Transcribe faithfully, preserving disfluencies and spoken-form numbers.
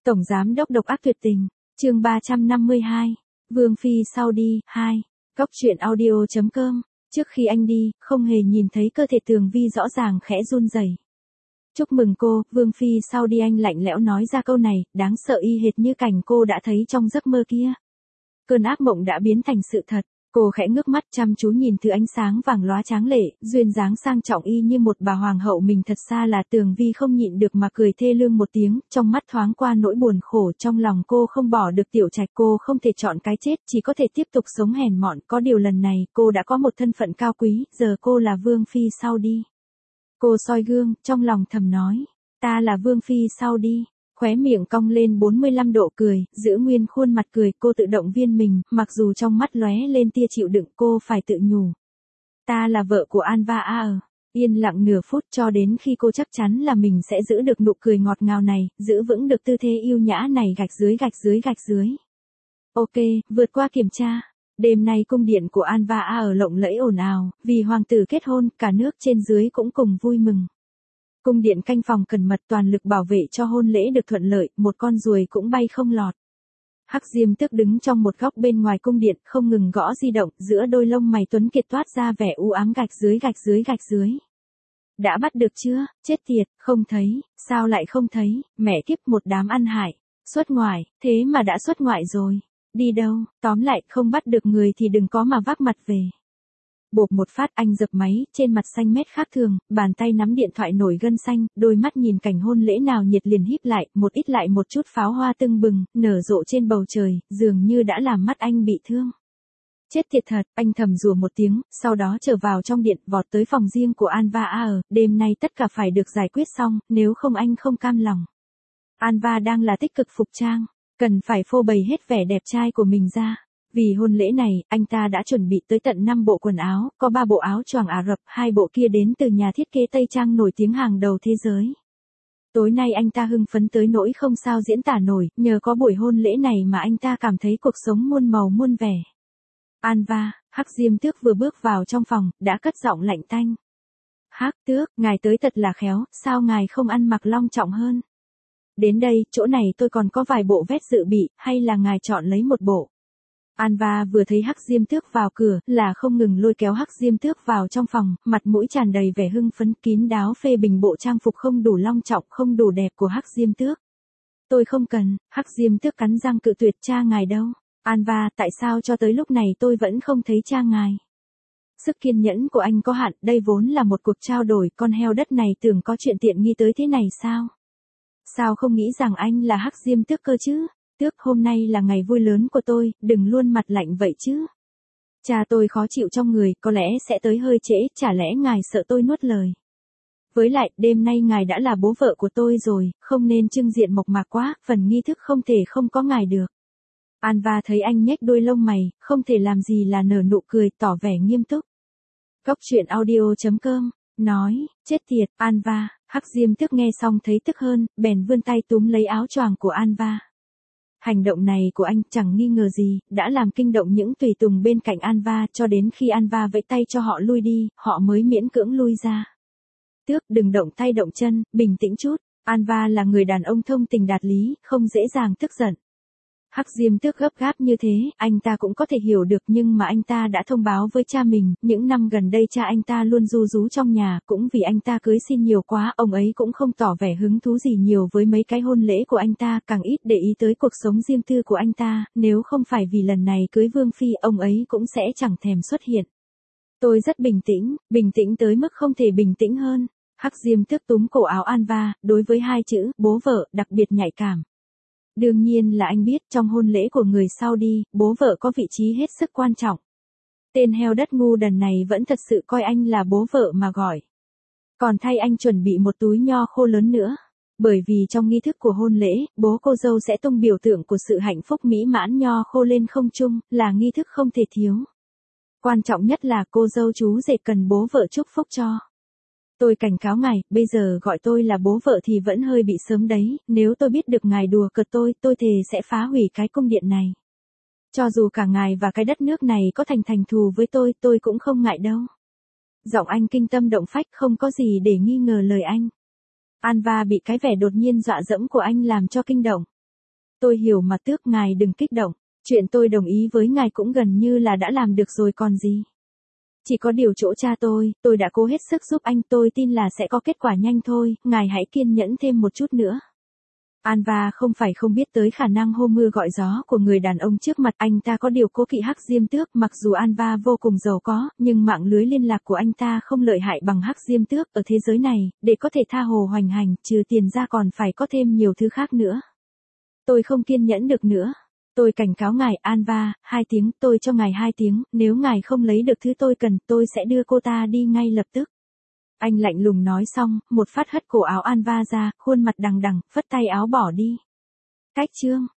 Tổng giám đốc độc ác tuyệt tình, chương ba trăm năm mươi hai, Vương Phi sau đi, hai, Góc truyện audio chấm com, trước khi anh đi, không hề nhìn thấy cơ thể Tường Vi rõ ràng khẽ run rẩy. Chúc mừng cô, Vương Phi sau đi, anh lạnh lẽo nói ra câu này, đáng sợ y hệt như cảnh cô đã thấy trong giấc mơ kia. Cơn ác mộng đã biến thành sự thật. Cô khẽ ngước mắt chăm chú nhìn thứ ánh sáng vàng lóa tráng lệ, duyên dáng sang trọng y như một bà hoàng hậu mình thật xa là Tường Vi không nhịn được mà cười thê lương một tiếng, trong mắt thoáng qua nỗi buồn khổ, trong lòng cô không bỏ được Tiểu Trạch, cô không thể chọn cái chết, chỉ có thể tiếp tục sống hèn mọn, có điều lần này, cô đã có một thân phận cao quý, giờ cô là Vương Phi sau đi. Cô soi gương, trong lòng thầm nói, ta là Vương Phi sau đi. Khóe miệng cong lên bốn mươi lăm độ cười, giữ nguyên khuôn mặt cười, cô tự động viên mình, mặc dù trong mắt lóe lên tia chịu đựng, cô phải tự nhủ. Ta là vợ của Anva A. Yên lặng nửa phút cho đến khi cô chắc chắn là mình sẽ giữ được nụ cười ngọt ngào này, giữ vững được tư thế yêu nhã này, gạch dưới gạch dưới gạch dưới. Ok, vượt qua kiểm tra. Đêm nay cung điện của Anva A ở lộng lẫy ồn ào, vì hoàng tử kết hôn, cả nước trên dưới cũng cùng vui mừng. Cung điện canh phòng cẩn mật toàn lực bảo vệ cho hôn lễ được thuận lợi, một con ruồi cũng bay không lọt. Hắc Diêm Tước đứng trong một góc bên ngoài cung điện, không ngừng gõ di động, giữa đôi lông mày tuấn kiệt toát ra vẻ u ám, gạch dưới gạch dưới gạch dưới. Đã bắt được chưa, chết tiệt, không thấy, sao lại không thấy, mẹ kiếp, một đám ăn hại, xuất ngoại, thế mà đã xuất ngoại rồi, đi đâu, tóm lại không bắt được người thì đừng có mà vác mặt về. Bộp một phát anh dập máy, trên mặt xanh mét khác thường, bàn tay nắm điện thoại nổi gân xanh, đôi mắt nhìn cảnh hôn lễ nào nhiệt liền híp lại, một ít lại một chút pháo hoa tưng bừng, nở rộ trên bầu trời, dường như đã làm mắt anh bị thương. Chết tiệt thật, anh thầm rủa một tiếng, sau đó trở vào trong điện, vọt tới phòng riêng của Anva A. Đêm nay tất cả phải được giải quyết xong, nếu không anh không cam lòng. Anva đang là tích cực phục trang, cần phải phô bày hết vẻ đẹp trai của mình ra. Vì hôn lễ này, anh ta đã chuẩn bị tới tận năm bộ quần áo, có ba bộ áo choàng Ả Rập, hai bộ kia đến từ nhà thiết kế Tây Trang nổi tiếng hàng đầu thế giới. Tối nay anh ta hưng phấn tới nỗi không sao diễn tả nổi, nhờ có buổi hôn lễ này mà anh ta cảm thấy cuộc sống muôn màu muôn vẻ. Anva, Hắc Diêm Tước vừa bước vào trong phòng, đã cất giọng lạnh tanh. Hắc Tước, ngài tới thật là khéo, sao ngài không ăn mặc long trọng hơn? Đến đây, chỗ này tôi còn có vài bộ vest dự bị, hay là ngài chọn lấy một bộ? Anva vừa thấy Hắc Diêm Tước vào cửa, là không ngừng lôi kéo Hắc Diêm Tước vào trong phòng, mặt mũi tràn đầy vẻ hưng phấn, kín đáo phê bình bộ trang phục không đủ long trọng, không đủ đẹp của Hắc Diêm Tước. Tôi không cần, Hắc Diêm Tước cắn răng cự tuyệt, cha ngài đâu? Anva, tại sao cho tới lúc này tôi vẫn không thấy cha ngài? Sức kiên nhẫn của anh có hạn, đây vốn là một cuộc trao đổi, con heo đất này tưởng có chuyện tiện nghi tới thế này sao? Sao không nghĩ rằng anh là Hắc Diêm Tước cơ chứ? Tước, hôm nay là ngày vui lớn của tôi, đừng luôn mặt lạnh vậy chứ. Cha tôi khó chịu trong người, có lẽ sẽ tới hơi trễ, chả lẽ ngài sợ tôi nuốt lời. Với lại, đêm nay ngài đã là bố vợ của tôi rồi, không nên trưng diện mộc mạc quá, phần nghi thức không thể không có ngài được. Anva thấy anh nhếch đôi lông mày, không thể làm gì là nở nụ cười, tỏ vẻ nghiêm túc. Góc truyện audio chấm com, nói, chết tiệt, Anva, Hắc Diêm Tước nghe xong thấy tức hơn, bèn vươn tay túm lấy áo choàng của Anva. Hành động này của anh chẳng nghi ngờ gì, đã làm kinh động những tùy tùng bên cạnh Anva, cho đến khi Anva vẫy tay cho họ lui đi, họ mới miễn cưỡng lui ra. Tước, đừng động tay động chân, bình tĩnh chút, Anva là người đàn ông thông tình đạt lý, không dễ dàng tức giận. Hắc Diêm Tước gấp gáp như thế, anh ta cũng có thể hiểu được, nhưng mà anh ta đã thông báo với cha mình, những năm gần đây cha anh ta luôn ru rú trong nhà, cũng vì anh ta cưới xin nhiều quá, ông ấy cũng không tỏ vẻ hứng thú gì nhiều với mấy cái hôn lễ của anh ta, càng ít để ý tới cuộc sống riêng tư của anh ta, nếu không phải vì lần này cưới Vương Phi, ông ấy cũng sẽ chẳng thèm xuất hiện. Tôi rất bình tĩnh, bình tĩnh tới mức không thể bình tĩnh hơn. Hắc Diêm Tước túm cổ áo Anva, đối với hai chữ, bố vợ, đặc biệt nhạy cảm. Đương nhiên là anh biết, trong hôn lễ của người sau đi, bố vợ có vị trí hết sức quan trọng. Tên heo đất ngu đần này vẫn thật sự coi anh là bố vợ mà gọi. Còn thay anh chuẩn bị một túi nho khô lớn nữa. Bởi vì trong nghi thức của hôn lễ, bố cô dâu sẽ tung biểu tượng của sự hạnh phúc mỹ mãn nho khô lên không trung, là nghi thức không thể thiếu. Quan trọng nhất là cô dâu chú rể cần bố vợ chúc phúc cho. Tôi cảnh cáo ngài, bây giờ gọi tôi là bố vợ thì vẫn hơi bị sớm đấy, nếu tôi biết được ngài đùa cợt tôi, tôi thề sẽ phá hủy cái cung điện này. Cho dù cả ngài và cái đất nước này có thành thành thù với tôi, tôi cũng không ngại đâu. Giọng anh kinh tâm động phách, không có gì để nghi ngờ lời anh. Anva bị cái vẻ đột nhiên dọa dẫm của anh làm cho kinh động. Tôi hiểu mà Tước, ngài đừng kích động, chuyện tôi đồng ý với ngài cũng gần như là đã làm được rồi còn gì. Chỉ có điều chỗ cha tôi, tôi đã cố hết sức giúp anh, tôi tin là sẽ có kết quả nhanh thôi, ngài hãy kiên nhẫn thêm một chút nữa. Anva không phải không biết tới khả năng hô mưa gọi gió của người đàn ông trước mặt, anh ta có điều cố kỵ Hắc Diêm Tước, mặc dù Anva vô cùng giàu có, nhưng mạng lưới liên lạc của anh ta không lợi hại bằng Hắc Diêm Tước ở thế giới này, để có thể tha hồ hoành hành, trừ tiền ra còn phải có thêm nhiều thứ khác nữa. Tôi không kiên nhẫn được nữa. Tôi cảnh cáo ngài, Anva, hai tiếng, tôi cho ngài hai tiếng, nếu ngài không lấy được thứ tôi cần, tôi sẽ đưa cô ta đi ngay lập tức. Anh lạnh lùng nói xong, một phát hất cổ áo Anva ra, khuôn mặt đằng đằng, phất tay áo bỏ đi. Cách chương